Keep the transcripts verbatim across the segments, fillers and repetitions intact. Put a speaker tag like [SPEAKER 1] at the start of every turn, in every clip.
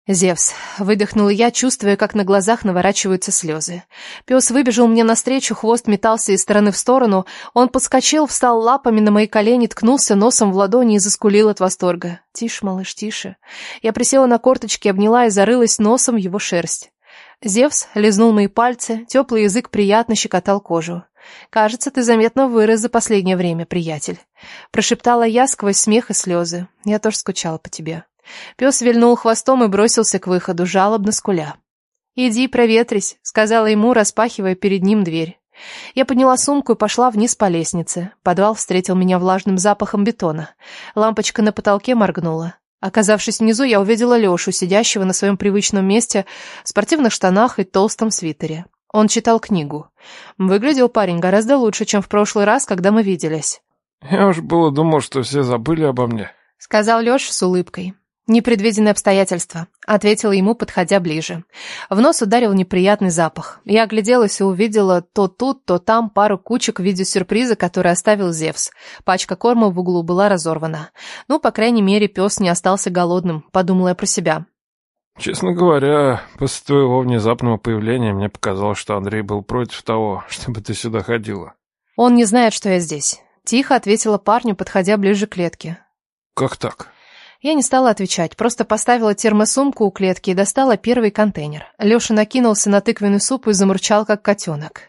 [SPEAKER 1] Зевс. Выдохнула я, чувствуя, как на глазах наворачиваются слезы. Пес выбежал мне навстречу, хвост метался из стороны в сторону. Он подскочил, встал лапами на мои колени, ткнулся носом в ладони и заскулил от восторга. «Тише, малыш, тише». Я присела на корточки, обняла и зарылась носом в его шерсть. Зевс лизнул мои пальцы, теплый язык приятно щекотал кожу. «Кажется, ты заметно вырос за последнее время, приятель», — прошептала я сквозь смех и слезы. «Я тоже скучала по тебе». Пес вильнул хвостом и бросился к выходу, жалобно скуля. «Иди проветрись», — сказала ему, распахивая перед ним дверь. Я подняла сумку и пошла вниз по лестнице. Подвал встретил меня влажным запахом бетона. Лампочка на потолке моргнула. Оказавшись внизу, я увидела Лешу, сидящего на своем привычном месте в спортивных штанах и толстом свитере. Он читал книгу. Выглядел парень гораздо лучше, чем в прошлый раз, когда мы виделись.
[SPEAKER 2] «Я уж было думал, что все забыли обо мне»,
[SPEAKER 1] — сказал Леша с улыбкой. «Непредвиденные обстоятельства», — ответила ему, подходя ближе. В нос ударил неприятный запах. Я огляделась и увидела то тут, то там пару кучек в виде сюрприза, который оставил Зевс. Пачка корма в углу была разорвана. Ну, по крайней мере, пес не остался голодным, подумала я про себя.
[SPEAKER 2] «Честно говоря, после твоего внезапного появления мне показалось, что Андрей был против того, чтобы ты сюда ходила».
[SPEAKER 1] «Он не знает, что я здесь», — тихо ответила парню, подходя ближе к клетке.
[SPEAKER 2] «Как так?»
[SPEAKER 1] Я не стала отвечать, просто поставила термосумку у клетки и достала первый контейнер. Леша накинулся на тыквенный суп и замурчал, как котенок.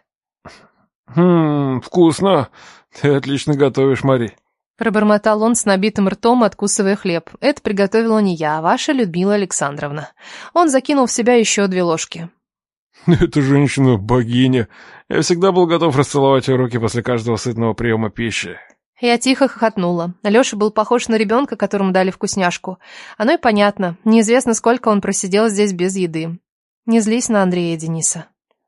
[SPEAKER 2] «Хм, вкусно. Ты отлично готовишь, Мари».
[SPEAKER 1] Пробормотал он с набитым ртом, откусывая хлеб. Это приготовила не я, а ваша Людмила Александровна. Он закинул в себя еще две ложки.
[SPEAKER 2] «Эта женщина богиня. Я всегда был готов расцеловать ее руки после каждого сытного приема пищи».
[SPEAKER 1] Я тихо хохотнула. Леша был похож на ребенка, которому дали вкусняшку. Оно и понятно. Неизвестно, сколько он просидел здесь без еды. Не злись на Андрея и Дениса.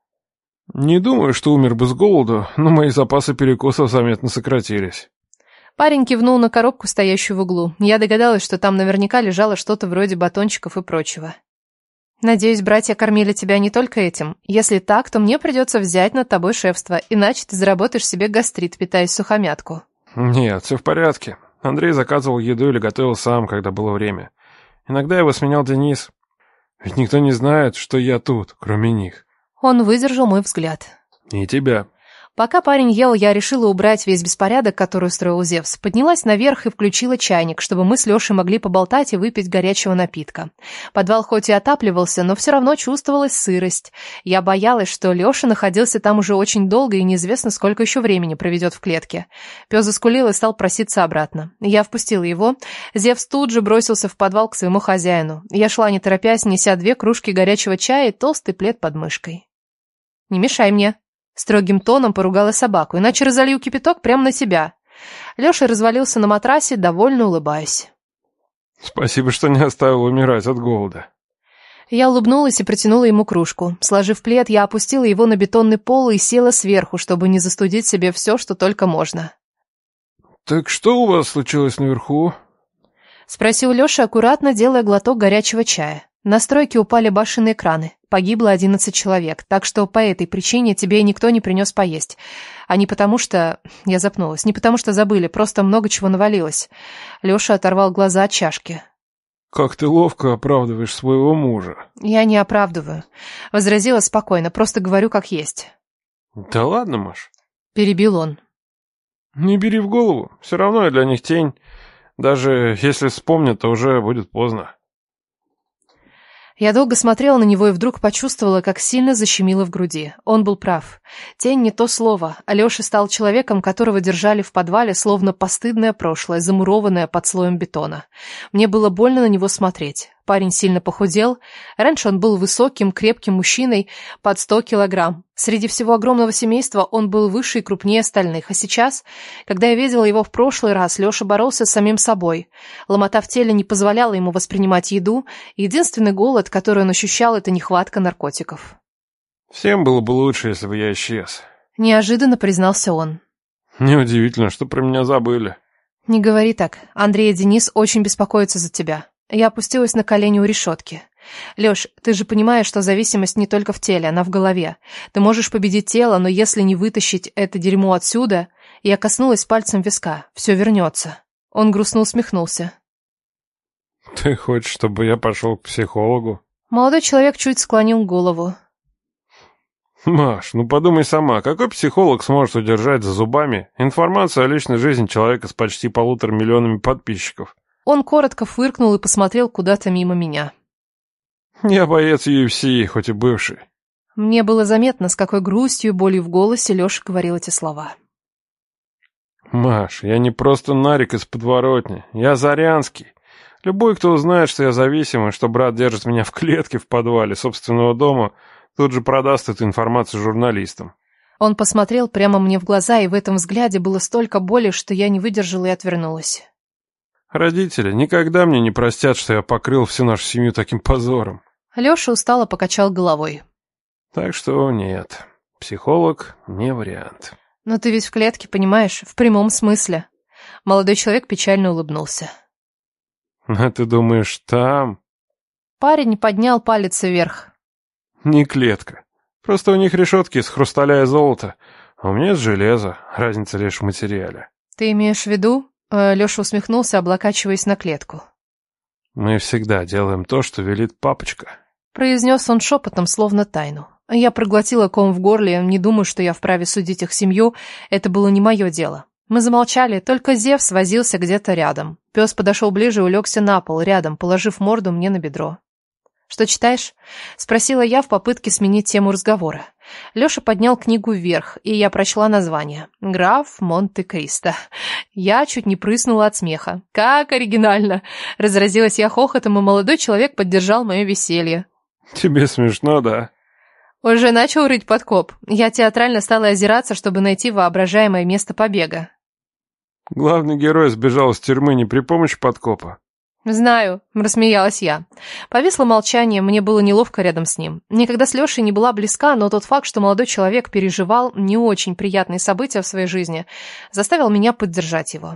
[SPEAKER 2] «Не думаю, что умер бы с голоду, но мои запасы перекусов заметно сократились».
[SPEAKER 1] Парень кивнул на коробку, стоящую в углу. Я догадалась, что там наверняка лежало что-то вроде батончиков и прочего. «Надеюсь, братья кормили тебя не только этим. Если так, то мне придется взять над тобой шефство, иначе ты заработаешь себе гастрит, питаясь сухомятку».
[SPEAKER 2] «Нет, все в порядке. Андрей заказывал еду или готовил сам, когда было время. Иногда его сменял Денис. Ведь никто не знает, что я тут, кроме них».
[SPEAKER 1] Он выдержал мой взгляд.
[SPEAKER 2] «И тебя».
[SPEAKER 1] Пока парень ел, я решила убрать весь беспорядок, который устроил Зевс. Поднялась наверх и включила чайник, чтобы мы с Лешей могли поболтать и выпить горячего напитка. Подвал хоть и отапливался, но все равно чувствовалась сырость. Я боялась, что Леша находился там уже очень долго и неизвестно, сколько еще времени проведет в клетке. Пес заскулил и стал проситься обратно. Я впустила его. Зевс тут же бросился в подвал к своему хозяину. Я шла не торопясь, неся две кружки горячего чая и толстый плед под мышкой. «Не мешай мне», — строгим тоном поругала собаку, иначе разолью кипяток прямо на тебя. Леша развалился на матрасе, довольно улыбаясь.
[SPEAKER 2] «Спасибо, что не оставил умирать от голода».
[SPEAKER 1] Я улыбнулась и протянула ему кружку. Сложив плед, я опустила его на бетонный пол и села сверху, чтобы не застудить себе все, что только можно.
[SPEAKER 2] «Так что у вас случилось наверху?»
[SPEAKER 1] — спросил Леша, аккуратно делая глоток горячего чая. На стройке упали башенные краны. Погибло одиннадцать человек, так что по этой причине тебе никто не принес поесть. А не потому что... Я запнулась. Не потому что забыли, просто много чего навалилось. Леша оторвал глаза от чашки.
[SPEAKER 2] «Как ты ловко оправдываешь своего мужа».
[SPEAKER 1] «Я не оправдываю», — возразила спокойно, просто говорю как есть.
[SPEAKER 2] «Да ладно, Маш».
[SPEAKER 1] Перебил он.
[SPEAKER 2] «Не бери в голову, все равно я для них тень. Даже если вспомнят, то уже будет поздно».
[SPEAKER 1] Я долго смотрела на него и вдруг почувствовала, как сильно защемило в груди. Он был прав. Тень не то слово. Алеша стал человеком, которого держали в подвале, словно постыдное прошлое, замурованное под слоем бетона. Мне было больно на него смотреть. Парень сильно похудел. Раньше он был высоким, крепким мужчиной под сто килограмм. Среди всего огромного семейства он был выше и крупнее остальных. А сейчас, когда я видела его в прошлый раз, Леша боролся с самим собой. Ломота в теле не позволяла ему воспринимать еду. Единственный голод, который он ощущал, это нехватка наркотиков.
[SPEAKER 2] «Всем было бы лучше, если бы я исчез»,
[SPEAKER 1] — неожиданно признался он.
[SPEAKER 2] «Неудивительно, что про меня забыли».
[SPEAKER 1] «Не говори так. Андрей и Денис очень беспокоятся за тебя». Я опустилась на колени у решетки. «Леш, ты же понимаешь, что зависимость не только в теле, она в голове. Ты можешь победить тело, но если не вытащить это дерьмо отсюда...» Я коснулась пальцем виска. «Все вернется». Он грустно усмехнулся.
[SPEAKER 2] Ты хочешь, чтобы я пошел к психологу?
[SPEAKER 1] Молодой человек чуть склонил голову.
[SPEAKER 2] Маш, ну подумай сама, какой психолог сможет удержать за зубами информацию о личной жизни человека с почти полутора миллионами подписчиков?
[SPEAKER 1] Он коротко фыркнул и посмотрел куда-то мимо меня.
[SPEAKER 2] Я боец ю эф си, хоть и бывший.
[SPEAKER 1] Мне было заметно, с какой грустью и болью в голосе Леша говорил эти слова.
[SPEAKER 2] Маш, я не просто нарик из подворотни, я Зарянский. Любой, кто узнает, что я зависимый, что брат держит меня в клетке в подвале собственного дома, тут же продаст эту информацию журналистам.
[SPEAKER 1] Он посмотрел прямо мне в глаза, и в этом взгляде было столько боли, что я не выдержала и отвернулась.
[SPEAKER 2] Родители никогда мне не простят, что я покрыл всю нашу семью таким позором.
[SPEAKER 1] Леша устало покачал головой.
[SPEAKER 2] Так что нет, психолог не вариант.
[SPEAKER 1] Но ты ведь в клетке, понимаешь, в прямом смысле. Молодой человек печально улыбнулся.
[SPEAKER 2] А ты думаешь, там?
[SPEAKER 1] Парень поднял палец вверх.
[SPEAKER 2] Не клетка. Просто у них решетки из хрусталя и золота, а у меня из железа. Разница лишь в материале.
[SPEAKER 1] Ты имеешь в виду? Леша усмехнулся, облокачиваясь на клетку.
[SPEAKER 2] Мы всегда делаем то, что велит папочка. Произнес
[SPEAKER 1] он шепотом, словно тайну. Я проглотила ком в горле, не думаю, что я вправе судить их семью. Это было не мое дело. Мы замолчали, только Зевс возился где-то рядом. Пес подошел ближе и улегся на пол, рядом, положив морду мне на бедро. «Что читаешь?» — спросила я в попытке сменить тему разговора. Леша поднял книгу вверх, и я прочла название. «Граф Монте-Кристо». Я чуть не прыснула от смеха. «Как оригинально!» — разразилась я хохотом, и молодой человек поддержал мое веселье.
[SPEAKER 2] «Тебе смешно, да?»
[SPEAKER 1] Уже начал рыть подкоп. Я театрально стала озираться, чтобы найти воображаемое место побега.
[SPEAKER 2] Главный герой сбежал из тюрьмы не при помощи подкопа.
[SPEAKER 1] «Знаю», — рассмеялась я. Повисло молчание, мне было неловко рядом с ним. Никогда с Лешей не была близка, но тот факт, что молодой человек переживал не очень приятные события в своей жизни, заставил меня поддержать его.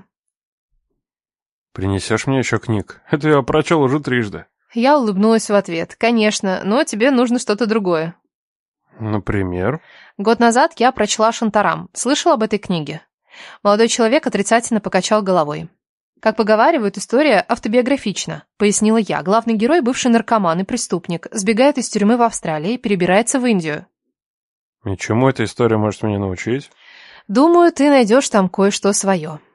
[SPEAKER 2] «Принесешь мне еще книг? Это я прочел уже трижды».
[SPEAKER 1] Я улыбнулась в ответ. «Конечно, но тебе нужно что-то другое».
[SPEAKER 2] «Например?»
[SPEAKER 1] Год назад я прочла «Шантарам». Слышал об этой книге? Молодой человек отрицательно покачал головой. «Как поговаривают, история автобиографична», — пояснила я. Главный герой, бывший наркоман и преступник, сбегает из тюрьмы в Австралии и перебирается в Индию.
[SPEAKER 2] «И чему эта история может меня научить?»
[SPEAKER 1] «Думаю, ты найдешь там кое-что свое».